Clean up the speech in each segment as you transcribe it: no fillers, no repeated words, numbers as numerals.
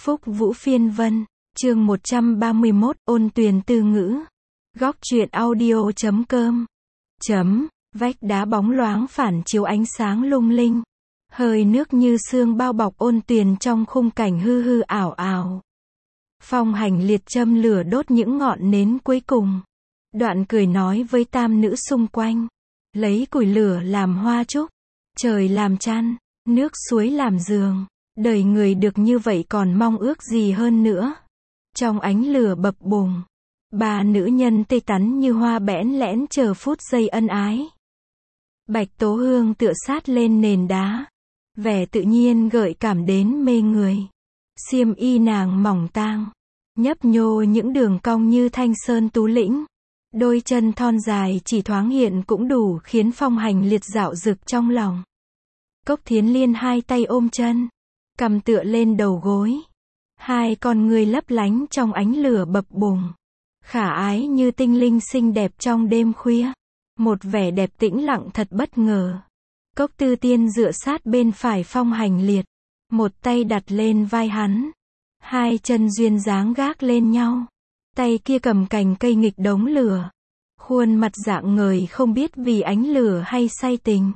Phúc Vũ Phiên Vân, chương 131, ôn tuyền từ ngữ. Góc truyện audio.com. Vách đá bóng loáng phản chiếu ánh sáng lung linh. Hơi nước như sương bao bọc ôn tuyền trong khung cảnh hư hư ảo ảo. Phong Hành Liệt châm lửa đốt những ngọn nến cuối cùng. Đoạn cười nói với tam nữ xung quanh. Lấy củi lửa làm hoa trúc, trời làm chăn, nước suối làm giường. Đời người được như vậy còn mong ước gì hơn nữa. Trong ánh lửa bập bùng, ba nữ nhân tươi tắn như hoa bẽn lẽn chờ phút giây ân ái. Bạch Tố Hương tựa sát lên nền đá, vẻ tự nhiên gợi cảm đến mê người. Xiêm y nàng mỏng tang, nhấp nhô những đường cong như thanh sơn tú lĩnh. Đôi chân thon dài chỉ thoáng hiện cũng đủ khiến Phong Hành Liệt dạo dực trong lòng. Cốc Thiến Liên hai tay ôm chân, cằm tựa lên đầu gối. Hai con người lấp lánh trong ánh lửa bập bùng. Khả ái như tinh linh xinh đẹp trong đêm khuya. Một vẻ đẹp tĩnh lặng thật bất ngờ. Cốc Tư Tiên dựa sát bên phải Phong Hành Liệt. Một tay đặt lên vai hắn. Hai chân duyên dáng gác lên nhau. Tay kia cầm cành cây nghịch đống lửa. Khuôn mặt rạng ngời không biết vì ánh lửa hay say tình.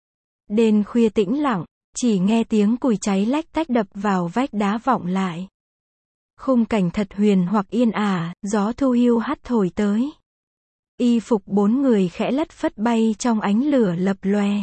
Đêm khuya tĩnh lặng, chỉ nghe tiếng củi cháy lách tách đập vào vách đá vọng lại. Khung cảnh thật huyền hoặc yên ả, gió thu hiu hắt thổi tới. Y phục bốn người khẽ lất phất bay trong ánh lửa lập lòe.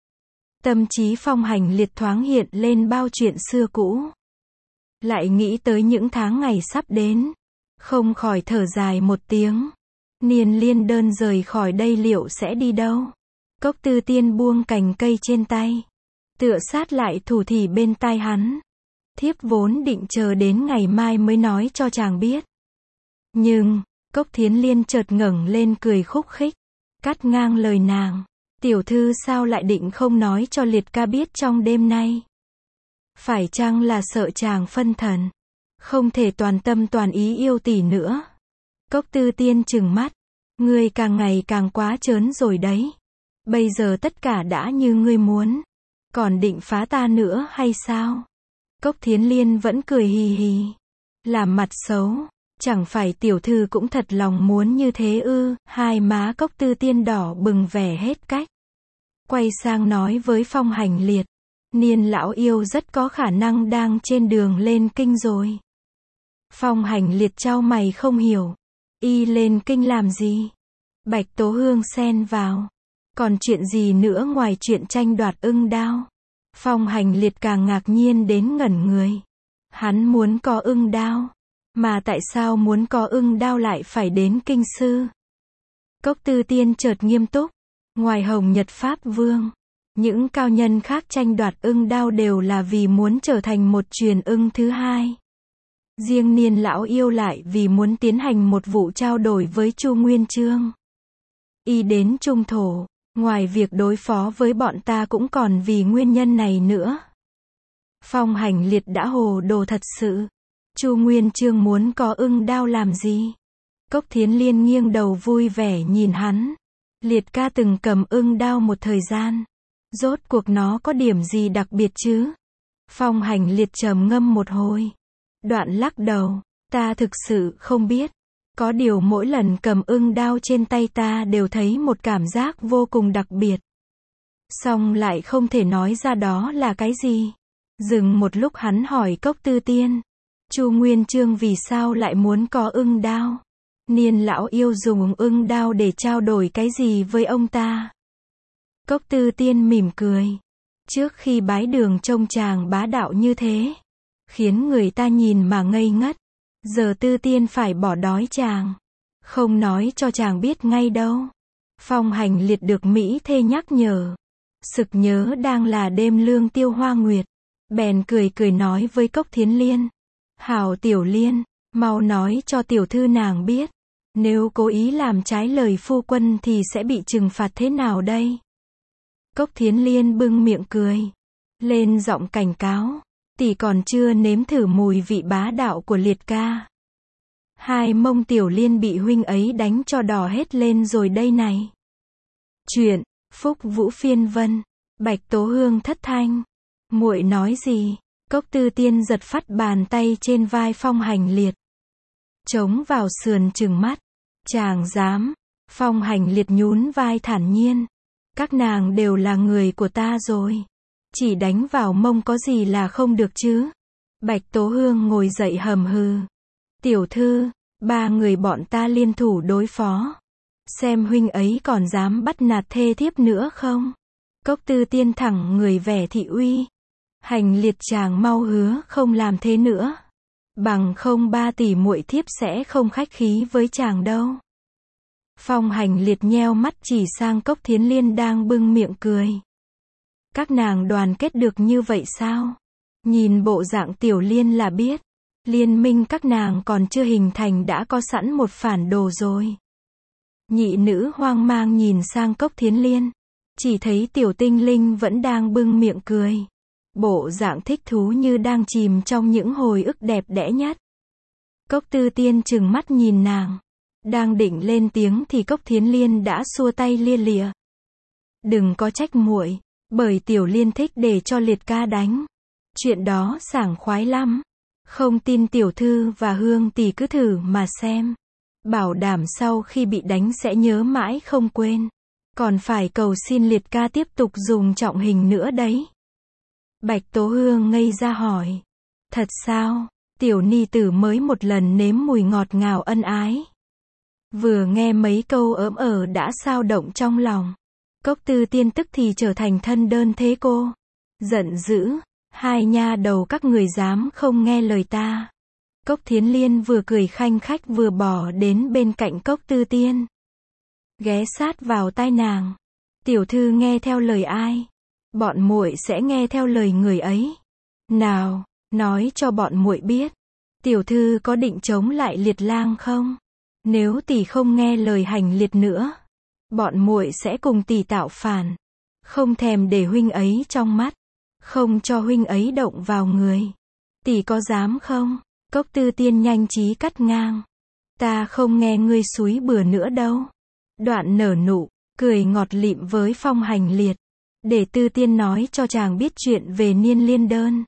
Tâm trí Phong Hành Liệt thoáng hiện lên bao chuyện xưa cũ. Lại nghĩ tới những tháng ngày sắp đến. Không khỏi thở dài một tiếng. Niên Liên đơn rời khỏi đây liệu sẽ đi đâu? Cốc Tư Tiên buông cành cây trên tay. Tựa sát lại thủ thỉ bên tai hắn. Thiếp vốn định chờ đến ngày mai mới nói cho chàng biết. Nhưng, Cốc Thiến Liên chợt ngẩng lên cười khúc khích. Cắt ngang lời nàng. Tiểu thư sao lại định không nói cho Liệt ca biết trong đêm nay? Phải chăng là sợ chàng phân thần? Không thể toàn tâm toàn ý yêu tỷ nữa. Cốc Tư Tiên trừng mắt. Ngươi càng ngày càng quá trớn rồi đấy. Bây giờ tất cả đã như ngươi muốn. Còn định phá ta nữa hay sao? Cốc Thiến Liên vẫn cười hì hì. Làm mặt xấu. Chẳng phải tiểu thư cũng thật lòng muốn như thế ư? Hai má Cốc Tư Tiên đỏ bừng vẻ hết cách. Quay sang nói với Phong Hành Liệt. Niên lão yêu rất có khả năng đang trên đường lên kinh rồi. Phong Hành Liệt chau mày không hiểu. Y lên kinh làm gì? Bạch Tố Hương xen vào. Còn chuyện gì nữa ngoài chuyện tranh đoạt ưng đao? Phong Hành Liệt càng ngạc nhiên đến ngẩn người. Hắn muốn có ưng đao. Mà tại sao muốn có ưng đao lại phải đến kinh sư? Cốc Tư Tiên chợt nghiêm túc. Ngoài Hồng Nhật Pháp Vương, những cao nhân khác tranh đoạt ưng đao đều là vì muốn trở thành một truyền ưng thứ hai. Riêng Niên lão yêu lại vì muốn tiến hành một vụ trao đổi với Chu Nguyên Chương. Y đến Trung Thổ, ngoài việc đối phó với bọn ta cũng còn vì nguyên nhân này nữa. Phong Hành Liệt đã hồ đồ thật sự. Chu Nguyên Chương muốn có ưng đao làm gì? Cốc Thiến Liên nghiêng đầu vui vẻ nhìn hắn. Liệt ca từng cầm ưng đao một thời gian. Rốt cuộc nó có điểm gì đặc biệt chứ? Phong Hành Liệt trầm ngâm một hồi. Đoạn lắc đầu. Ta thực sự không biết. Có điều mỗi lần cầm ưng đao trên tay ta đều thấy một cảm giác vô cùng đặc biệt. Song lại không thể nói ra đó là cái gì. Dừng một lúc hắn hỏi Cốc Tư Tiên. Chu Nguyên Chương vì sao lại muốn có ưng đao? Niên lão yêu dùng ưng đao để trao đổi cái gì với ông ta? Cốc Tư Tiên mỉm cười. Trước khi bái đường trông chàng bá đạo như thế, khiến người ta nhìn mà ngây ngất. Giờ Tư Tiên phải bỏ đói chàng. Không nói cho chàng biết ngay đâu. Phong Hành Liệt được Mỹ thê nhắc nhở. Sực nhớ đang là đêm lương tiêu hoa nguyệt. Bèn cười cười nói với Cốc Thiến Liên. Hảo Tiểu Liên, mau nói cho tiểu thư nàng biết. Nếu cố ý làm trái lời phu quân thì sẽ bị trừng phạt thế nào đây? Cốc Thiến Liên bưng miệng cười. Lên giọng cảnh cáo. Tỷ còn chưa nếm thử mùi vị bá đạo của Liệt ca. Hai mông Tiểu Liên bị huynh ấy đánh cho đỏ hết lên rồi đây này. Chuyện, Phúc Vũ Phiên Vân. Bạch Tố Hương thất thanh. Muội nói gì? Cốc Tư Tiên giật phắt bàn tay trên vai Phong Hành Liệt. Chống vào sườn trừng mắt. Chàng dám. Phong Hành Liệt nhún vai thản nhiên. Các nàng đều là người của ta rồi. Chỉ đánh vào mông có gì là không được chứ. Bạch Tố Hương ngồi dậy hầm hừ. Tiểu thư, 3 người bọn ta liên thủ đối phó. Xem huynh ấy còn dám bắt nạt thê thiếp nữa không? Cốc Tư Tiên thẳng người vẻ thị uy. Hành Liệt chàng mau hứa không làm thế nữa. Bằng không 3 tỷ muội thiếp sẽ không khách khí với chàng đâu. Phong Hành Liệt nheo mắt chỉ sang Cốc Thiến Liên đang bưng miệng cười. Các nàng đoàn kết được như vậy sao? Nhìn bộ dạng Tiểu Liên là biết. Liên minh các nàng còn chưa hình thành đã có sẵn một phản đồ rồi. Nhị nữ hoang mang nhìn sang Cốc Thiến Liên. Chỉ thấy Tiểu Tinh Linh vẫn đang bưng miệng cười. Bộ dạng thích thú như đang chìm trong những hồi ức đẹp đẽ nhất. Cốc Tư Tiên trừng mắt nhìn nàng. Đang định lên tiếng thì Cốc Thiến Liên đã xua tay lia lịa. Đừng có trách muội, bởi Tiểu Liên thích để cho Liệt ca đánh. Chuyện đó sảng khoái lắm. Không tin tiểu thư và Hương tỷ cứ thử mà xem. Bảo đảm sau khi bị đánh sẽ nhớ mãi không quên. Còn phải cầu xin Liệt ca tiếp tục dùng trọng hình nữa đấy. Bạch Tố Hương ngây ra hỏi. Thật sao? Tiểu ni tử mới một lần nếm mùi ngọt ngào ân ái. Vừa nghe mấy câu ỡm đã xao động trong lòng. Cốc Tư Tiên tức thì trở thành thân đơn thế cô. Giận dữ. Hai nha đầu các người dám không nghe lời ta. Cốc Thiến Liên vừa cười khanh khách vừa bỏ đến bên cạnh Cốc Tư Tiên. Ghé sát vào tai nàng. Tiểu thư nghe theo lời ai? Bọn muội sẽ nghe theo lời người ấy. Nào, nói cho bọn muội biết. Tiểu thư có định chống lại Liệt lang không? Nếu tỷ không nghe lời Hành Liệt nữa, bọn muội sẽ cùng tỷ tạo phản. Không thèm để huynh ấy trong mắt. Không cho huynh ấy động vào người. Tỷ có dám không? Cốc Tư Tiên nhanh trí cắt ngang. Ta không nghe ngươi xúi bừa nữa đâu. Đoạn nở nụ, cười ngọt lịm với Phong Hành Liệt. Để Tư Tiên nói cho chàng biết chuyện về Niên Liên Đơn.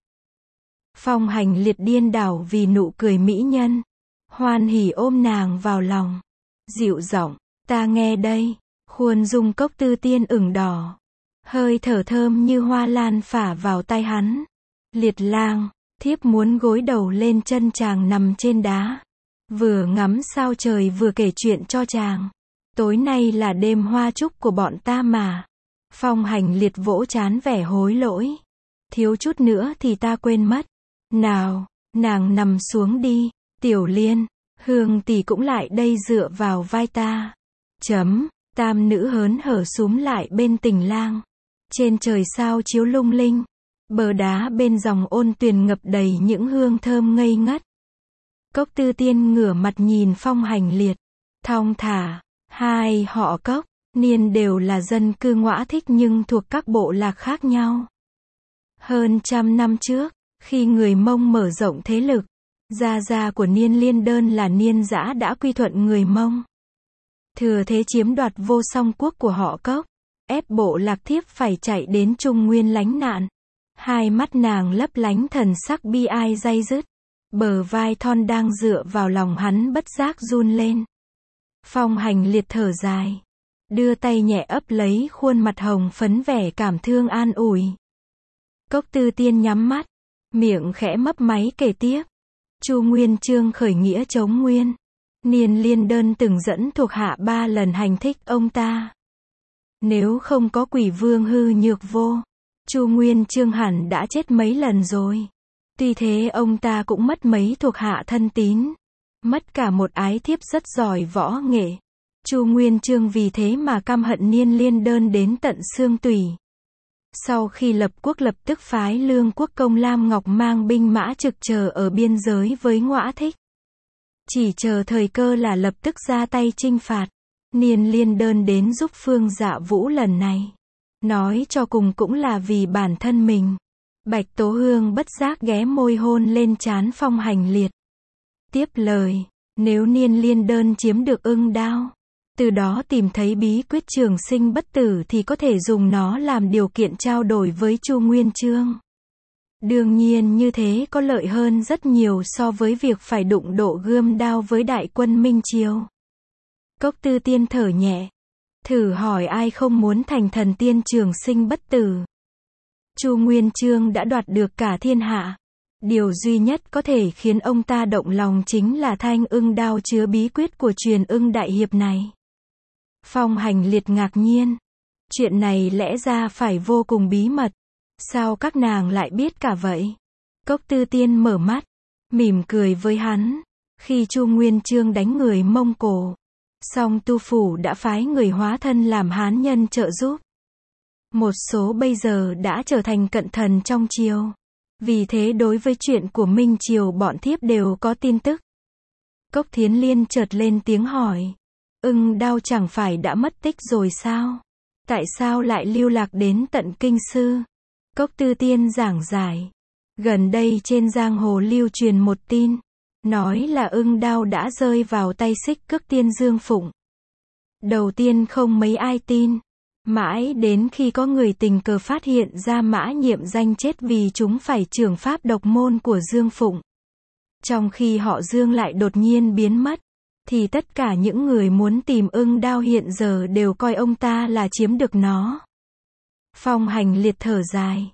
Phong Hành Liệt điên đảo vì nụ cười mỹ nhân. Hoan hỉ ôm nàng vào lòng. Dịu giọng, ta nghe đây. Khuôn dung Cốc Tư Tiên ửng đỏ. Hơi thở thơm như hoa lan phả vào tay hắn. Liệt lang, thiếp muốn gối đầu lên chân chàng nằm trên đá. Vừa ngắm sao trời vừa kể chuyện cho chàng. Tối nay là đêm hoa chúc của bọn ta mà. Phong Hành Liệt vỗ trán vẻ hối lỗi. Thiếu chút nữa thì ta quên mất. Nào, nàng nằm xuống đi. Tiểu Liên, Hương tỷ cũng lại đây dựa vào vai ta. Tam nữ hớn hở xúm lại bên Tình Lang. Trên trời sao chiếu lung linh. Bờ đá bên dòng ôn tuyền ngập đầy những hương thơm ngây ngất. Cốc Tư Tiên ngửa mặt nhìn Phong Hành Liệt. Thong thả. Hai họ Cốc, Niên đều là dân cư Ngõa Thích nhưng thuộc các bộ lạc khác nhau. Hơn 100 năm trước, khi người Mông mở rộng thế lực, gia của Niên Liên Đơn là Niên Dã đã quy thuận người Mông. Thừa thế chiếm đoạt vô song quốc của họ Cốc. Ép bộ lạc Thiếp phải chạy đến Trung Nguyên lánh nạn. Hai mắt nàng lấp lánh thần sắc bi ai day dứt. Bờ vai thon đang dựa vào lòng hắn bất giác run lên. Phong Hành Liệt thở dài. Đưa tay nhẹ ấp lấy khuôn mặt hồng phấn vẻ cảm thương an ủi. Cốc Tư Tiên nhắm mắt. Miệng khẽ mấp máy kể tiếp. Chu Nguyên Chương khởi nghĩa chống Nguyên. Niên Liên Đơn từng dẫn thuộc hạ 3 lần hành thích ông ta. Nếu không có Quỷ Vương hư nhược vô, Chu Nguyên Chương hẳn đã chết mấy lần rồi. Tuy thế ông ta cũng mất mấy thuộc hạ thân tín. Mất cả một ái thiếp rất giỏi võ nghệ. Chu Nguyên Chương vì thế mà căm hận Niên Liên Đơn đến tận xương tủy. Sau khi lập quốc lập tức phái Lương Quốc công Lam Ngọc mang binh mã trực chờ ở biên giới với Ngõa Thích. Chỉ chờ thời cơ là lập tức ra tay chinh phạt. Niên Liên Đơn đến giúp Phương Dạ Vũ lần này. Nói cho cùng cũng là vì bản thân mình. Bạch Tố Hương bất giác ghé môi hôn lên trán Phong Hành Liệt. Tiếp lời, nếu Niên Liên Đơn chiếm được Ưng Đao, từ đó tìm thấy bí quyết trường sinh bất tử thì có thể dùng nó làm điều kiện trao đổi với Chu Nguyên Chương. Đương nhiên như thế có lợi hơn rất nhiều so với việc phải đụng độ gươm đao với đại quân Minh Triều. Cốc Tư Tiên thở nhẹ. Thử hỏi ai không muốn thành thần tiên trường sinh bất tử. Chu Nguyên Chương đã đoạt được cả thiên hạ. Điều duy nhất có thể khiến ông ta động lòng chính là thanh ưng đao chứa bí quyết của truyền ưng đại hiệp này. Phong Hành Liệt ngạc nhiên. Chuyện này lẽ ra phải vô cùng bí mật. Sao các nàng lại biết cả vậy? Cốc Tư Tiên mở mắt, mỉm cười với hắn. Khi Chu Nguyên Chương đánh người Mông Cổ, song Tu Phủ đã phái người hóa thân làm hán nhân trợ giúp. Một số bây giờ đã trở thành cận thần trong triều. Vì thế đối với chuyện của Minh Triều bọn thiếp đều có tin tức. Cốc Thiến Liên chợt lên tiếng hỏi. Ưng đao chẳng phải đã mất tích rồi sao? Tại sao lại lưu lạc đến tận Kinh Sư? Cốc Tư Tiên giảng giải. Gần đây trên giang hồ lưu truyền một tin. Nói là ưng đao đã rơi vào tay Xích Cước Tiên Dương Phụng. Đầu tiên không mấy ai tin. Mãi đến khi có người tình cờ phát hiện ra Mã Nhiệm Danh chết vì chúng phải trưởng pháp độc môn của Dương Phụng. Trong khi họ Dương lại đột nhiên biến mất, thì tất cả những người muốn tìm ưng đao hiện giờ đều coi ông ta là chiếm được nó. Phong Hành Liệt thở dài.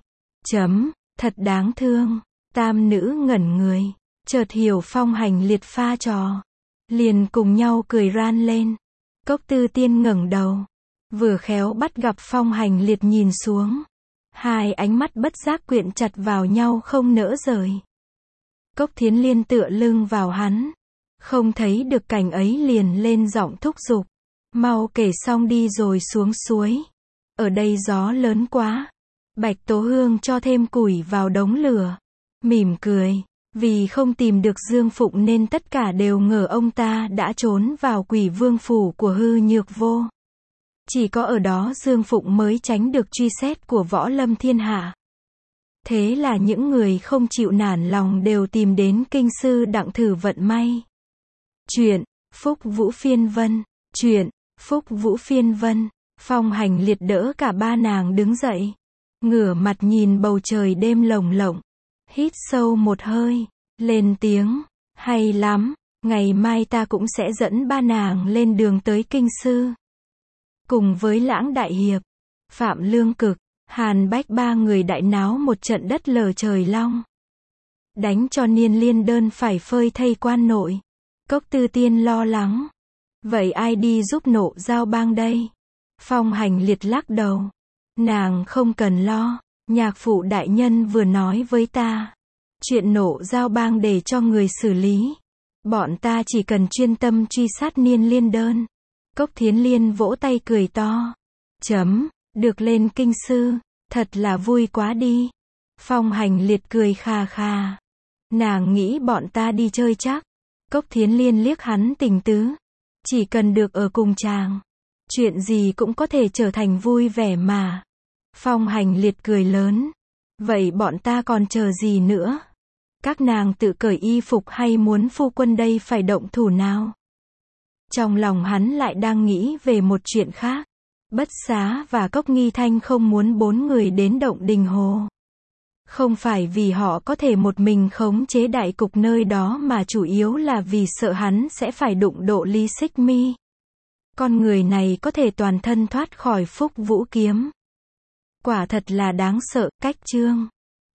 Thật đáng thương. Tam nữ ngẩn người, chợt hiểu Phong Hành Liệt pha trò. Liền cùng nhau cười ran lên. Cốc Tư Tiên ngẩng đầu. Vừa khéo bắt gặp Phong Hành Liệt nhìn xuống. Hai ánh mắt bất giác quyện chặt vào nhau không nỡ rời. Cốc Thiến Liên tựa lưng vào hắn. Không thấy được cảnh ấy liền lên giọng thúc giục. Mau kể xong đi rồi xuống suối. Ở đây gió lớn quá. Bạch Tố Hương cho thêm củi vào đống lửa. Mỉm cười. Vì không tìm được Dương Phụng nên tất cả đều ngờ ông ta đã trốn vào Quỷ Vương phủ của Hư Nhược Vô. Chỉ có ở đó Dương Phụng mới tránh được truy xét của võ lâm thiên hạ. Thế là những người không chịu nản lòng đều tìm đến Kinh Sư đặng thử vận may. Chuyện Phúc Vũ Phiên Vân. Chuyện Phúc Vũ Phiên Vân. Phong Hành Liệt đỡ cả ba nàng đứng dậy. Ngửa mặt nhìn bầu trời đêm lồng lộng. Hít sâu một hơi. Lên tiếng. Hay lắm. Ngày mai ta cũng sẽ dẫn ba nàng lên đường tới Kinh Sư. Cùng với Lãng Đại Hiệp, Phạm Lương Cực, Hàn Bách ba người đại náo một trận đất lở trời long. Đánh cho Niên Liên Đơn phải phơi thây quan nội. Cốc Tư Tiên lo lắng. Vậy ai đi giúp Nộ Giao Bang đây? Phong Hành Liệt lắc đầu. Nàng không cần lo, nhạc phụ đại nhân vừa nói với ta. Chuyện Nộ Giao Bang để cho người xử lý. Bọn ta chỉ cần chuyên tâm truy sát Niên Liên Đơn. Cốc Thiến Liên vỗ tay cười to. Được lên Kinh Sư, thật là vui quá đi. Phong Hành Liệt cười khà khà. Nàng nghĩ bọn ta đi chơi chắc. Cốc Thiến Liên liếc hắn tình tứ. Chỉ cần được ở cùng chàng, chuyện gì cũng có thể trở thành vui vẻ mà. Phong Hành Liệt cười lớn. Vậy bọn ta còn chờ gì nữa? Các nàng tự cởi y phục hay muốn phu quân đây phải động thủ nào? Trong lòng hắn lại đang nghĩ về một chuyện khác. Bất Xá và Cốc Nghi Thanh không muốn bốn người đến Động Đình Hồ. Không phải vì họ có thể một mình khống chế đại cục nơi đó mà chủ yếu là vì sợ hắn sẽ phải đụng độ Lý Xích Mi. Con người này có thể toàn thân thoát khỏi Phúc Vũ kiếm. Quả thật là đáng sợ. Cách chương